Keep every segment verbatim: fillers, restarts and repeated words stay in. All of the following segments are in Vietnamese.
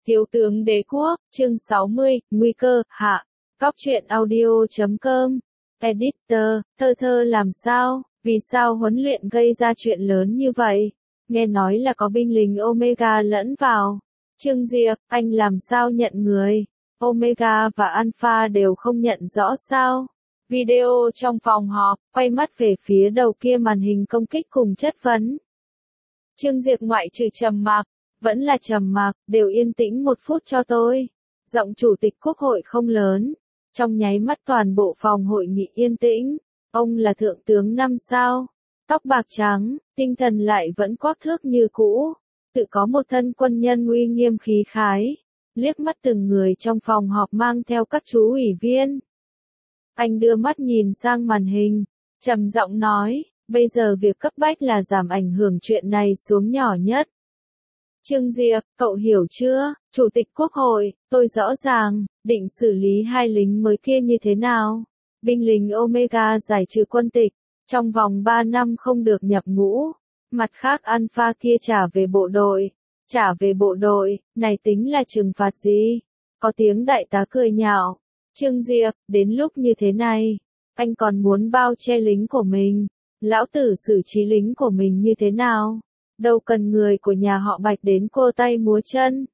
Thiếu tướng Đế Quốc, chương sáu mươi, Nguy cơ, hạ. Cóc truyện audio chấm com. Editor, thơ thơ làm sao, vì sao huấn luyện gây ra chuyện lớn như vậy? Nghe nói là có binh lính Omega lẫn vào. Trương Diệp, anh làm sao nhận người? Omega và Alpha đều không nhận rõ sao? Video trong phòng họp, quay mắt về phía đầu kia màn hình công kích cùng chất vấn. Trương Diệp ngoại trừ trầm mặc, vẫn là trầm mặc, đều yên tĩnh một phút cho tôi. Giọng chủ tịch quốc hội không lớn. Trong nháy mắt toàn bộ phòng hội nghị yên tĩnh. Ông là thượng tướng năm sao. Tóc bạc trắng, tinh thần lại vẫn quắc thước như cũ. Tự có một thân quân nhân uy nghiêm khí khái. Liếc mắt từng người trong phòng họp mang theo các chú ủy viên. Anh đưa mắt nhìn sang màn hình. Trầm giọng nói, bây giờ việc cấp bách là giảm ảnh hưởng chuyện này xuống nhỏ nhất. Trương Diệp, cậu hiểu chưa? Chủ tịch Quốc hội, tôi rõ ràng, định xử lý hai lính mới kia như thế nào? Binh lính Omega giải trừ quân tịch, trong vòng ba năm không được nhập ngũ. Mặt khác Alpha kia trả về bộ đội. Trả về bộ đội, này tính là trừng phạt gì? Có tiếng đại tá cười nhạo. Trương Diệp, đến lúc như thế này, anh còn muốn bao che lính của mình. Lão tử xử trí lính của mình như thế nào? Đâu cần người của nhà họ Bạch đến cô tay múa chân.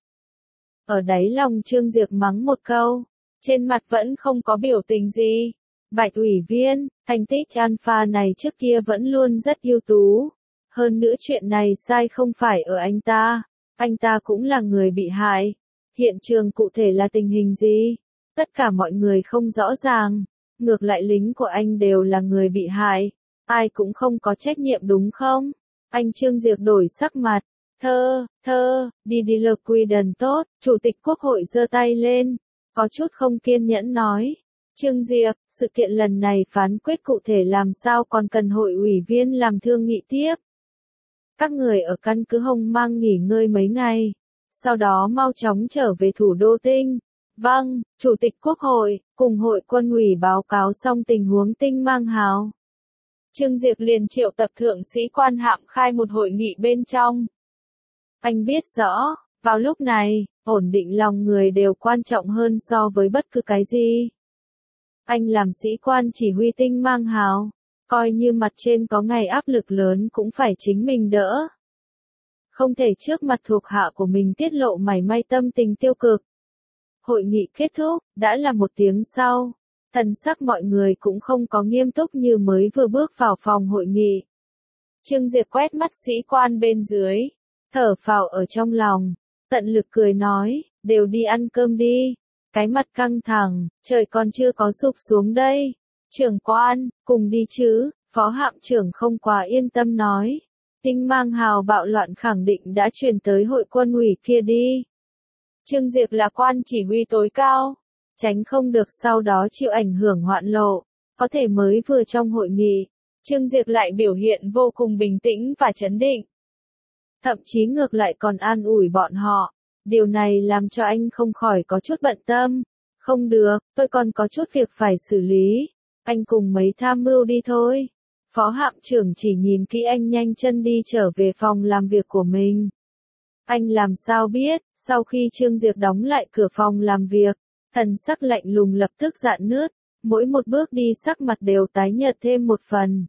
Ở đáy lòng Trương Diệp mắng một câu, trên mặt vẫn không có biểu tình gì. Bạch ủy viên, thành tích Alpha này trước kia vẫn luôn rất ưu tú. Hơn nữa chuyện này sai không phải ở anh ta, anh ta cũng là người bị hại. Hiện trường cụ thể là tình hình gì? Tất cả mọi người không rõ ràng, ngược lại lính của anh đều là người bị hại. Ai cũng không có trách nhiệm đúng không? Anh Trương Diệp đổi sắc mặt. Thơ, thơ, đi đi lược quy đần tốt, chủ tịch quốc hội giơ tay lên. Có chút không kiên nhẫn nói. Trương Diệp, sự kiện lần này phán quyết cụ thể làm sao còn cần hội ủy viên làm thương nghị tiếp. Các người ở căn cứ Hồng Mang nghỉ ngơi mấy ngày. Sau đó mau chóng trở về thủ đô Tinh. Vâng, chủ tịch quốc hội, cùng hội quân ủy báo cáo xong tình huống Tinh Mang Hào. Trương Diệp liền triệu tập thượng sĩ quan hạm khai một hội nghị bên trong. Anh biết rõ, vào lúc này, ổn định lòng người đều quan trọng hơn so với bất cứ cái gì. Anh làm sĩ quan chỉ huy Tinh Mang Hào, coi như mặt trên có ngày áp lực lớn cũng phải chính mình đỡ. Không thể trước mặt thuộc hạ của mình tiết lộ mảy may tâm tình tiêu cực. Hội nghị kết thúc, đã là một tiếng sau. Thần sắc mọi người cũng không có nghiêm túc như mới vừa bước vào phòng hội nghị. Trương Diệp quét mắt sĩ quan bên dưới, thở phào ở trong lòng, tận lực cười nói, đều đi ăn cơm đi. Cái mặt căng thẳng, trời còn chưa có sụp xuống đây. Trưởng quan, cùng đi chứ, phó hạm trưởng không quá yên tâm nói. Tinh Mang Hào bạo loạn khẳng định đã truyền tới hội quân ủy kia đi. Trương Diệp là quan chỉ huy tối cao. Tránh không được sau đó chịu ảnh hưởng hoạn lộ, có thể mới vừa trong hội nghị, Trương Diệp lại biểu hiện vô cùng bình tĩnh và trấn định. Thậm chí ngược lại còn an ủi bọn họ, điều này làm cho anh không khỏi có chút bận tâm. Không được, tôi còn có chút việc phải xử lý, anh cùng mấy tham mưu đi thôi. Phó hạm trưởng chỉ nhìn kỹ anh nhanh chân đi trở về phòng làm việc của mình. Anh làm sao biết, sau khi Trương Diệp đóng lại cửa phòng làm việc, thần sắc lạnh lùng lập tức rạn nứt, mỗi một bước đi sắc mặt đều tái nhợt thêm một phần.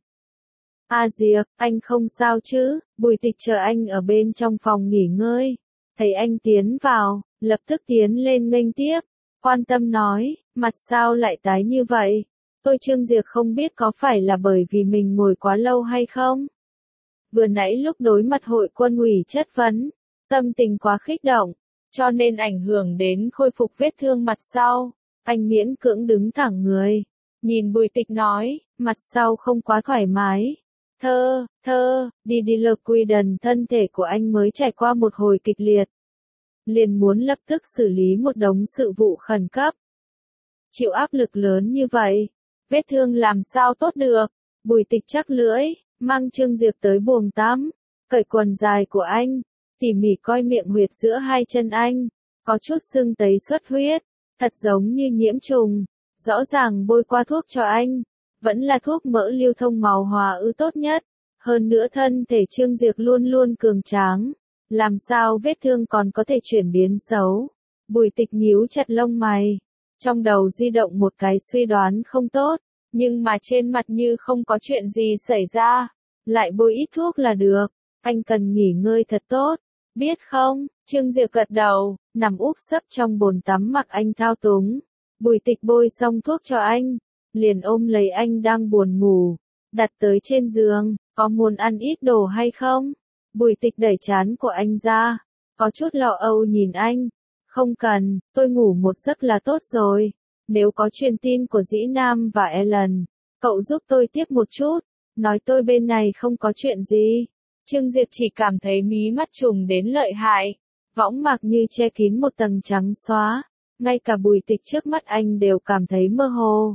A Diệp, anh không sao chứ? Bùi Tịch chờ anh ở bên trong phòng nghỉ ngơi. Thấy anh tiến vào, lập tức tiến lên nghênh tiếp, quan tâm nói, mặt sao lại tái như vậy? Tôi Trương Diệp không biết có phải là bởi vì mình ngồi quá lâu hay không? Vừa nãy lúc đối mặt hội quân ủy chất vấn, tâm tình quá kích động, cho nên ảnh hưởng đến khôi phục vết thương mặt sau. Anh miễn cưỡng đứng thẳng người. Nhìn Bùi Tịch nói, mặt sau không quá thoải mái. Thơ, thơ, đi đi lược quy đần thân thể của anh mới trải qua một hồi kịch liệt. Liền muốn lập tức xử lý một đống sự vụ khẩn cấp. Chịu áp lực lớn như vậy, vết thương làm sao tốt được. Bùi Tịch chắc lưỡi, mang Trương Diệp tới buồng tắm, cởi quần dài của anh. Tỉ mỉ coi miệng huyệt giữa hai chân anh, có chút sưng tấy xuất huyết, thật giống như nhiễm trùng, rõ ràng bôi qua thuốc cho anh, vẫn là thuốc mỡ lưu thông màu hòa ư tốt nhất, hơn nữa thân thể Trương Diệp luôn luôn cường tráng, Làm sao vết thương còn có thể chuyển biến xấu? Bùi Tịch nhíu chặt lông mày. Trong đầu di động một cái suy đoán không tốt, nhưng mà trên mặt như không có chuyện gì xảy ra. Lại bôi ít thuốc là được. Anh cần nghỉ ngơi thật tốt. Biết không? Trương Diệp gật đầu, nằm úp sấp trong bồn tắm mặc anh thao túng. Bùi Tịch bôi xong thuốc cho anh, liền ôm lấy anh đang buồn ngủ, đặt tới trên giường, có muốn ăn ít đồ hay không? Bùi Tịch đẩy trán của anh ra, có chút lo âu nhìn anh. Không cần, tôi ngủ một giấc là tốt rồi. Nếu có truyền tin của Dĩ Nam và Ellen, cậu giúp tôi tiếp một chút, nói tôi bên này không có chuyện gì. Trương Diệp chỉ cảm thấy mí mắt trùng đến lợi hại, võng mạc như che kín một tầng trắng xóa, ngay cả Bùi Tịch trước mắt anh đều cảm thấy mơ hồ.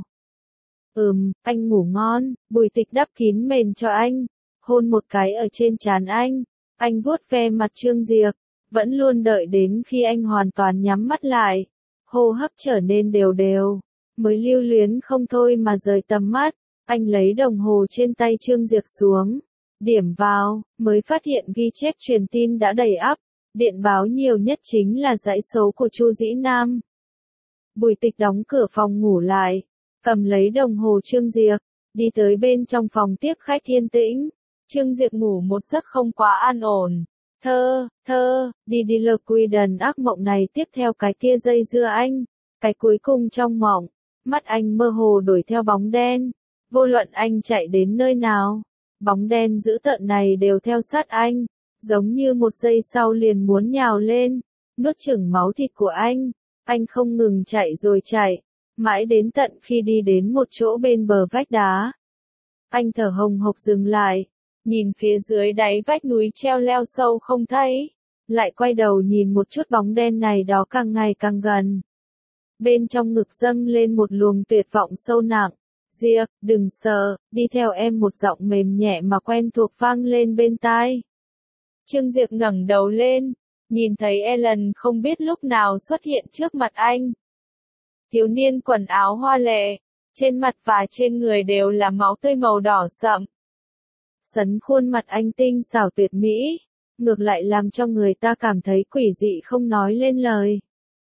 Ừm, anh ngủ ngon. Bùi Tịch đắp kín mền cho anh, hôn một cái ở trên trán anh. Anh vuốt ve mặt Trương Diệp, vẫn luôn đợi đến khi anh hoàn toàn nhắm mắt lại, hô hấp trở nên đều đều, mới lưu luyến không thôi mà rời tầm mắt. Anh lấy đồng hồ trên tay Trương Diệp xuống, điểm vào, mới phát hiện ghi chép truyền tin đã đầy ắp, điện báo nhiều nhất chính là dãy số của Chu Dĩ Nam. Bùi Tịch đóng cửa phòng ngủ lại, cầm lấy đồng hồ Trương Diệp, đi tới bên trong phòng tiếp khách yên tĩnh. Trương Diệp ngủ một giấc không quá an ổn. Thơ, thơ, đi đi lờ quy đần ác mộng này tiếp theo cái kia dây dưa anh. Cái cuối cùng trong mộng, mắt anh mơ hồ đuổi theo bóng đen. Vô luận anh chạy đến nơi nào, bóng đen dữ tợn này đều theo sát anh, giống như một giây sau liền muốn nhào lên, nuốt chửng máu thịt của anh. Anh không ngừng chạy rồi chạy, mãi đến tận khi đi đến một chỗ bên bờ vách đá. Anh thở hồng hộc dừng lại, nhìn phía dưới đáy vách núi treo leo sâu không thấy, lại quay đầu nhìn một chút bóng đen này đó càng ngày càng gần. Bên trong ngực dâng lên một luồng tuyệt vọng sâu nặng. Diệp, đừng sợ, đi theo em, một giọng mềm nhẹ mà quen thuộc vang lên bên tai. Trương Diệp ngẩng đầu lên, nhìn thấy Ellen không biết lúc nào xuất hiện trước mặt anh. Thiếu niên quần áo hoa lệ, trên mặt và trên người đều là máu tươi màu đỏ sậm. Sấn khuôn mặt anh tinh xảo tuyệt mỹ, ngược lại làm cho người ta cảm thấy quỷ dị không nói lên lời.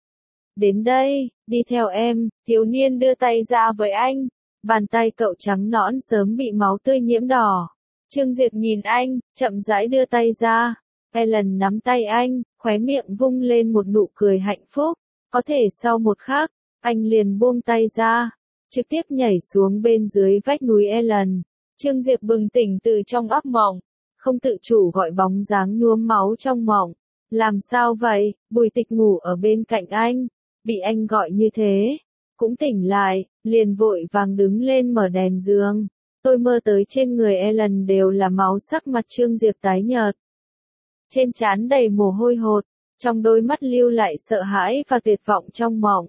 Đến đây, đi theo em, thiếu niên đưa tay ra với anh. Bàn tay cậu trắng nõn sớm bị máu tươi nhiễm đỏ. Trương Diệp nhìn anh, chậm rãi đưa tay ra. Ellen nắm tay anh, khóe miệng vung lên một nụ cười hạnh phúc. Có thể sau một khắc, anh liền buông tay ra, trực tiếp nhảy xuống bên dưới vách núi Ellen. Trương Diệp bừng tỉnh từ trong ác mộng, không tự chủ gọi bóng dáng nhuốm máu trong mộng. Làm sao vậy? Bùi Tịch ngủ ở bên cạnh anh, bị anh gọi như thế, cũng tỉnh lại, liền vội vàng đứng lên mở đèn giường. Tôi mơ tới trên người Ellen đều là máu, sắc mặt Trương Diệp tái nhợt, trên trán đầy mồ hôi hột, trong đôi mắt lưu lại sợ hãi và tuyệt vọng trong mộng.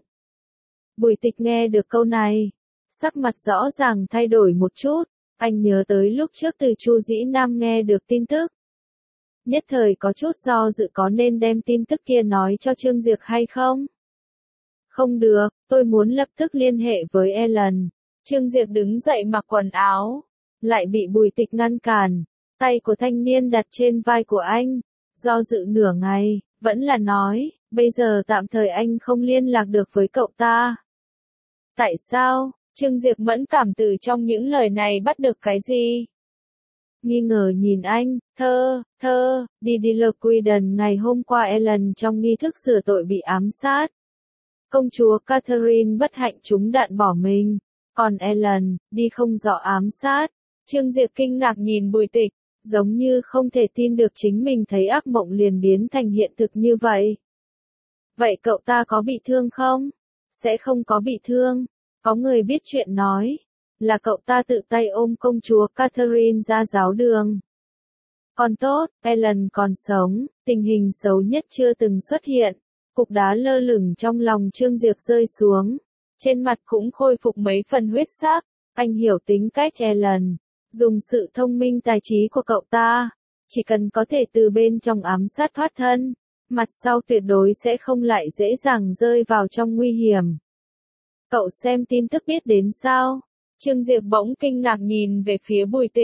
Bùi Tịch nghe được câu này, sắc mặt rõ ràng thay đổi một chút, anh nhớ tới lúc trước từ Chu Dĩ Nam nghe được tin tức. Nhất thời có chút do dự có nên đem tin tức kia nói cho Trương Diệp hay không? Không được, tôi muốn lập tức liên hệ với Ellen. Trương Diệp đứng dậy mặc quần áo, lại bị Bùi Tịch ngăn cản. Tay của thanh niên đặt trên vai của anh, do dự nửa ngày, vẫn là nói, bây giờ tạm thời anh không liên lạc được với cậu ta. Tại sao? Trương Diệp mẫn cảm từ trong những lời này bắt được cái gì? Nghi ngờ nhìn anh, thơ, thơ, đi đi lờ quy đần ngày hôm qua Ellen trong nghi thức rửa tội bị ám sát. Công chúa Catherine bất hạnh trúng đạn bỏ mình, còn Ellen, đi không rõ ám sát. Trương Diệp kinh ngạc nhìn Bùi Tịch, giống như không thể tin được chính mình thấy ác mộng liền biến thành hiện thực như vậy. Vậy cậu ta có bị thương không? Sẽ không có bị thương. Có người biết chuyện nói, là cậu ta tự tay ôm công chúa Catherine ra giáo đường. Còn tốt, Ellen còn sống, tình hình xấu nhất chưa từng xuất hiện. Cục đá lơ lửng trong lòng Trương Diệp rơi xuống, trên mặt cũng khôi phục mấy phần huyết sắc. Anh hiểu tính cách Ellen, dùng sự thông minh tài trí của cậu ta, chỉ cần có thể từ bên trong ám sát thoát thân, mặt sau tuyệt đối sẽ không lại dễ dàng rơi vào trong nguy hiểm. Cậu xem tin tức biết đến sao? Trương Diệp bỗng kinh ngạc nhìn về phía Bùi Tịch,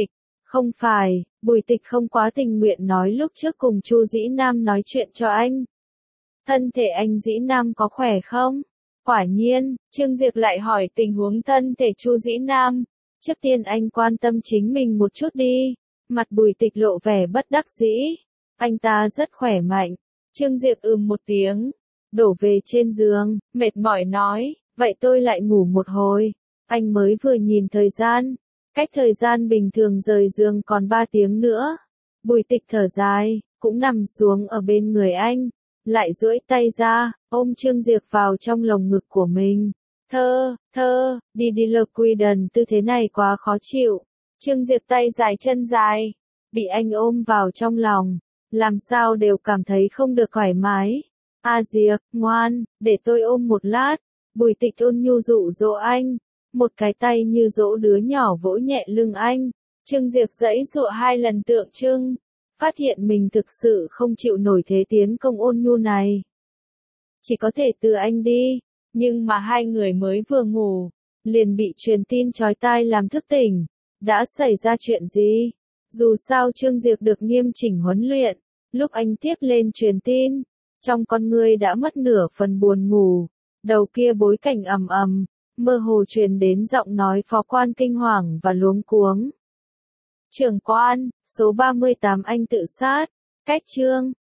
Không phải, Bùi Tịch không quá tình nguyện nói lúc trước cùng Chu Dĩ Nam nói chuyện cho anh. Thân thể anh Dĩ Nam có khỏe không? Quả nhiên, Trương Diệp lại hỏi tình huống thân thể Chu Dĩ Nam. Trước tiên anh quan tâm chính mình một chút đi. Mặt Bùi Tịch lộ vẻ bất đắc dĩ. Anh ta rất khỏe mạnh. Trương Diệp ừm một tiếng. Đổ về trên giường, mệt mỏi nói, vậy tôi lại ngủ một hồi. Anh mới vừa nhìn thời gian. Cách thời gian bình thường rời giường còn ba tiếng nữa. Bùi Tịch thở dài, cũng nằm xuống ở bên người anh. Lại duỗi tay ra, ôm Trương Diệp vào trong lồng ngực của mình. Thơ, thơ, đi đi lờ quy đần tư thế này quá khó chịu. Trương Diệp tay dài chân dài, bị anh ôm vào trong lòng. Làm sao đều cảm thấy không được thoải mái. A Diệp, ngoan, để tôi ôm một lát. Bùi Tịch ôn nhu dụ dỗ anh. Một cái tay như dỗ đứa nhỏ vỗ nhẹ lưng anh. Trương Diệp giãy giụa hai lần tượng trưng. Phát hiện mình thực sự không chịu nổi thế tiến công ôn nhu này. Chỉ có thể từ anh đi. Nhưng mà hai người mới vừa ngủ. Liền bị truyền tin chói tai làm thức tỉnh. Đã xảy ra chuyện gì? Dù sao Trương Diệp được nghiêm chỉnh huấn luyện. Lúc anh tiếp lên truyền tin. Trong con người đã mất nửa phần buồn ngủ. Đầu kia bối cảnh ầm ầm. Mơ hồ truyền đến giọng nói phó quan kinh hoàng và luống cuống. Trưởng quan, số ba mươi tám anh tự sát. Cách chương.